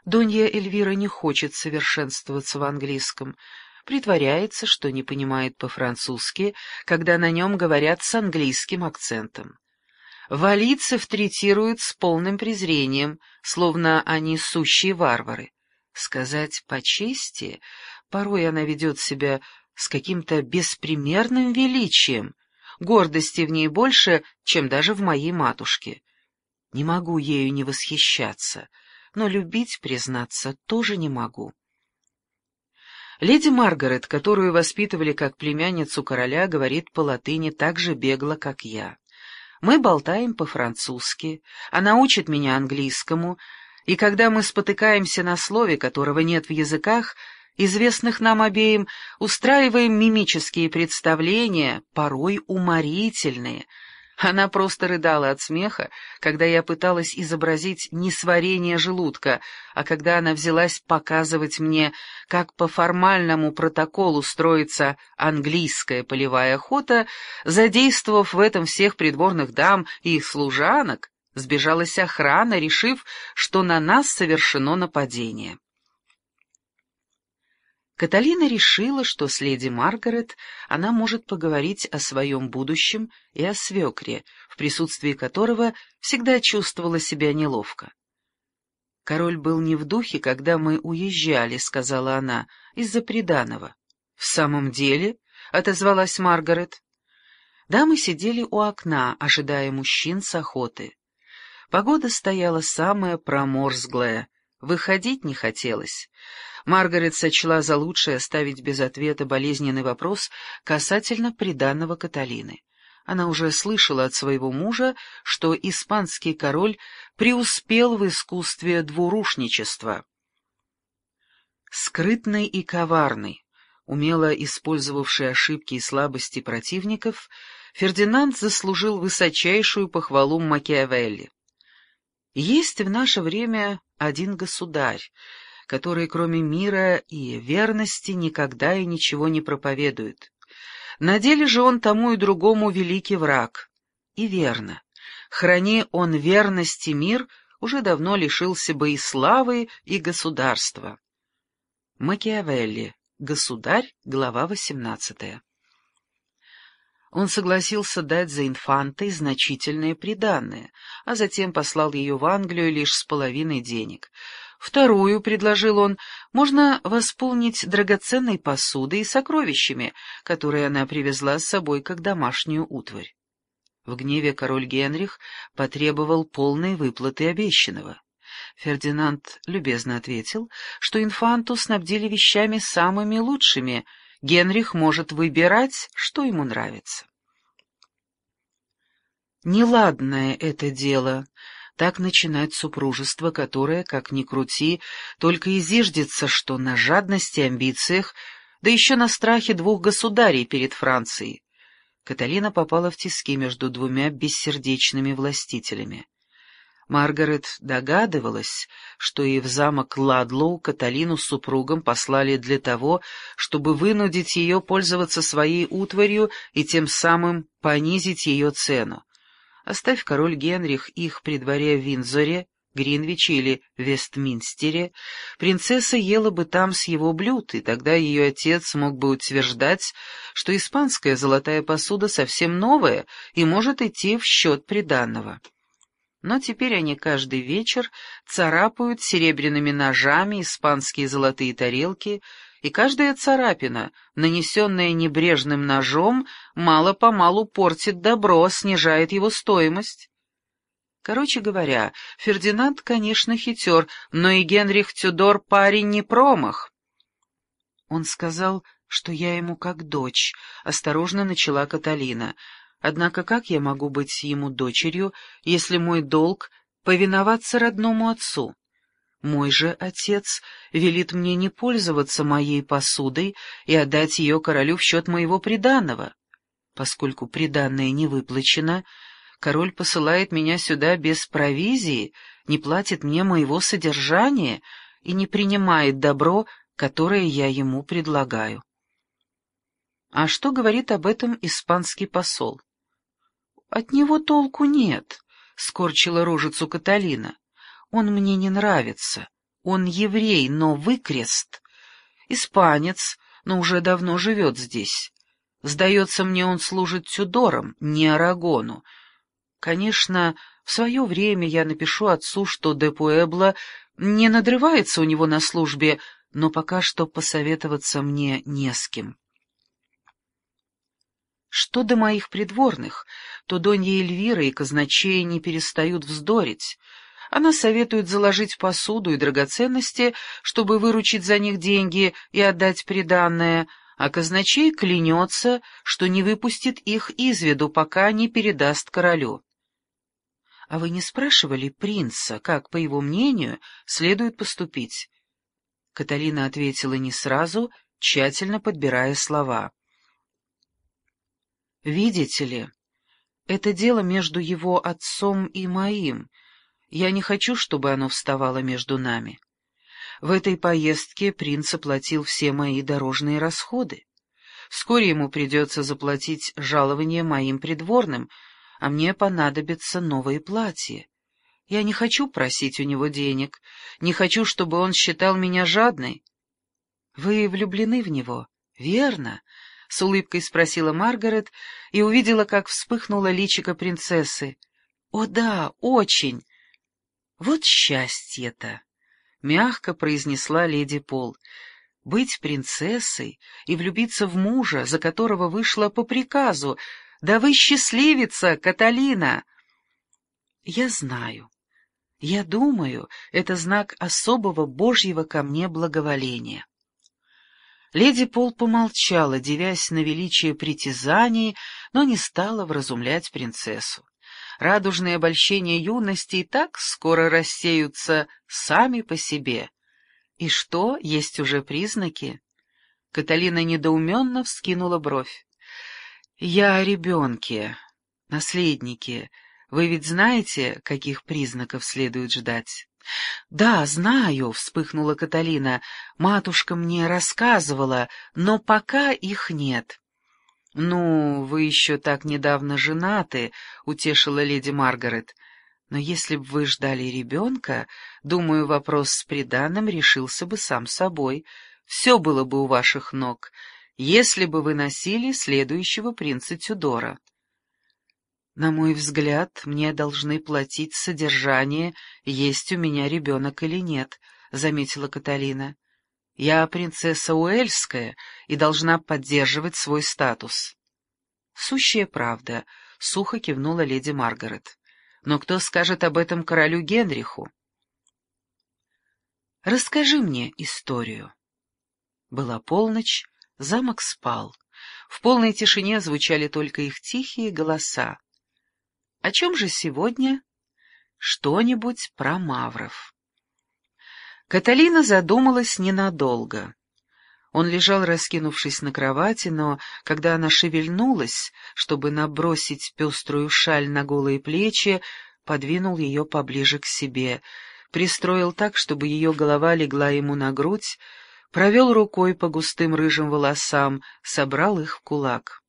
Донья Эльвира не хочет совершенствоваться в английском, притворяется, что не понимает по-французски, когда на нем говорят с английским акцентом. Валийцев третируют с полным презрением, словно они сущие варвары. Сказать по чести, порой она ведет себя с каким-то беспримерным величием, гордости в ней больше, чем даже в моей матушке. Не могу ею не восхищаться, но любить, признаться, тоже не могу. Леди Маргарет, которую воспитывали как племянницу короля, говорит по-латыни так же бегло, как я. Мы болтаем по-французски, она учит меня английскому, и когда мы спотыкаемся на слове, которого нет в языках, известных нам обеим, устраиваем мимические представления, порой уморительные. Она просто рыдала от смеха, когда я пыталась изобразить несварение желудка, а когда она взялась показывать мне, как по формальному протоколу строится английская полевая охота, задействовав в этом всех придворных дам и их служанок, сбежалась охрана, решив, что на нас совершено нападение. Каталина решила, что с леди Маргарет она может поговорить о своем будущем и о свекре, в присутствии которого всегда чувствовала себя неловко. «Король был не в духе, когда мы уезжали», — сказала она, — «из-за приданого». «В самом деле?» — отозвалась Маргарет. Да, мы сидели у окна, ожидая мужчин с охоты. Погода стояла самая проморзглая, выходить не хотелось. Маргарет сочла за лучшее оставить без ответа болезненный вопрос касательно приданого Каталины. Она уже слышала от своего мужа, что испанский король преуспел в искусстве двурушничества. Скрытный и коварный, умело использовавший ошибки и слабости противников, Фердинанд заслужил высочайшую похвалу Макиавелли. Есть в наше время один государь, который, кроме мира и верности, никогда и ничего не проповедует. На деле же он тому и другому великий враг. И верно, храни он верность и мир, уже давно лишился бы и славы, и государства. Макиавелли. Государь. Глава 18. Он согласился дать за инфантой значительное приданое, а затем послал ее в Англию лишь с половиной денег. Вторую, предложил он, можно восполнить драгоценной посудой и сокровищами, которые она привезла с собой как домашнюю утварь. В гневе король Генрих потребовал полной выплаты обещанного. Фердинанд любезно ответил, что инфанту снабдили вещами самыми лучшими, Генрих может выбирать, что ему нравится. Неладное это дело — так начинать супружество, которое, как ни крути, только и зиждется, что на жадности и амбициях, да еще на страхе двух государей перед Францией. Каталина попала в тиски между двумя бессердечными властителями. Маргарет догадывалась, что и в замок Ладлоу Каталину с супругом послали для того, чтобы вынудить ее пользоваться своей утварью и тем самым понизить ее цену. Оставь король Генрих их при дворе в Виндзоре, Гринвиче или Вестминстере, принцесса ела бы там с его блюд, и тогда ее отец мог бы утверждать, что испанская золотая посуда совсем новая и может идти в счет приданого. Но теперь они каждый вечер царапают серебряными ножами испанские золотые тарелки, и каждая царапина, нанесенная небрежным ножом, мало-помалу портит добро, снижает его стоимость. Короче говоря, Фердинанд, конечно, хитер, но и Генрих Тюдор парень не промах. Он сказал, что я ему как дочь, осторожно начала Каталина. Однако как я могу быть ему дочерью, если мой долг — повиноваться родному отцу? Мой же отец велит мне не пользоваться моей посудой и отдать ее королю в счет моего приданого. Поскольку приданое не выплачено, король посылает меня сюда без провизии, не платит мне моего содержания и не принимает добро, которое я ему предлагаю. А что говорит об этом испанский посол? От него толку нет, — скорчила рожицу Каталина. Он мне не нравится. Он еврей, но выкрест. Испанец, но уже давно живет здесь. Сдается мне, он служит Тюдором, не Арагону. Конечно, в свое время я напишу отцу, что де Пуэбло не надрывается у него на службе, но пока что посоветоваться мне не с кем. Что до моих придворных, то Донья Эльвира и казначей не перестают вздорить. Она советует заложить посуду и драгоценности, чтобы выручить за них деньги и отдать приданое, а казначей клянется, что не выпустит их из виду, пока не передаст королю. А вы не спрашивали принца, как, по его мнению, следует поступить? Каталина ответила не сразу, тщательно подбирая слова. «Видите ли, это дело между его отцом и моим. Я не хочу, чтобы оно вставало между нами. В этой поездке принц оплатил все мои дорожные расходы. Вскоре ему придется заплатить жалование моим придворным, а мне понадобятся новые платья. Я не хочу просить у него денег, не хочу, чтобы он считал меня жадной». «Вы влюблены в него, верно?» — с улыбкой спросила Маргарет и увидела, как вспыхнуло личико принцессы. «О да, очень! Вот счастье-то!» — мягко произнесла леди Пол. «Быть принцессой и влюбиться в мужа, за которого вышла по приказу. Да вы счастливица, Каталина!» «Я знаю. Я думаю, это знак особого Божьего ко мне благоволения». Леди Пол помолчала, дивясь на величие притязаний, но не стала вразумлять принцессу. Радужные обольщения юности и так скоро рассеются сами по себе. И что, есть уже признаки? Каталина недоуменно вскинула бровь. «Я о ребенке, наследнике. Вы ведь знаете, каких признаков следует ждать?» «Да, знаю», — вспыхнула Каталина. «Матушка мне рассказывала, но пока их нет». «Ну, вы еще так недавно женаты», — утешила леди Маргарет. «Но если бы вы ждали ребенка, думаю, вопрос с приданым решился бы сам собой. Все было бы у ваших ног, если бы вы носили следующего принца Тюдора». «На мой взгляд, мне должны платить содержание, есть у меня ребенок или нет», — заметила Каталина. «Я принцесса Уэльская и должна поддерживать свой статус». «Сущая правда», — сухо кивнула леди Маргарет. «Но кто скажет об этом королю Генриху?» «Расскажи мне историю». Была полночь, замок спал. В полной тишине звучали только их тихие голоса. О чем же сегодня? Что-нибудь про мавров. Каталина задумалась ненадолго. Он лежал, раскинувшись на кровати, но когда она шевельнулась, чтобы набросить пеструю шаль на голые плечи, подвинул ее поближе к себе, пристроил так, чтобы ее голова легла ему на грудь, провел рукой по густым рыжим волосам, собрал их в кулак.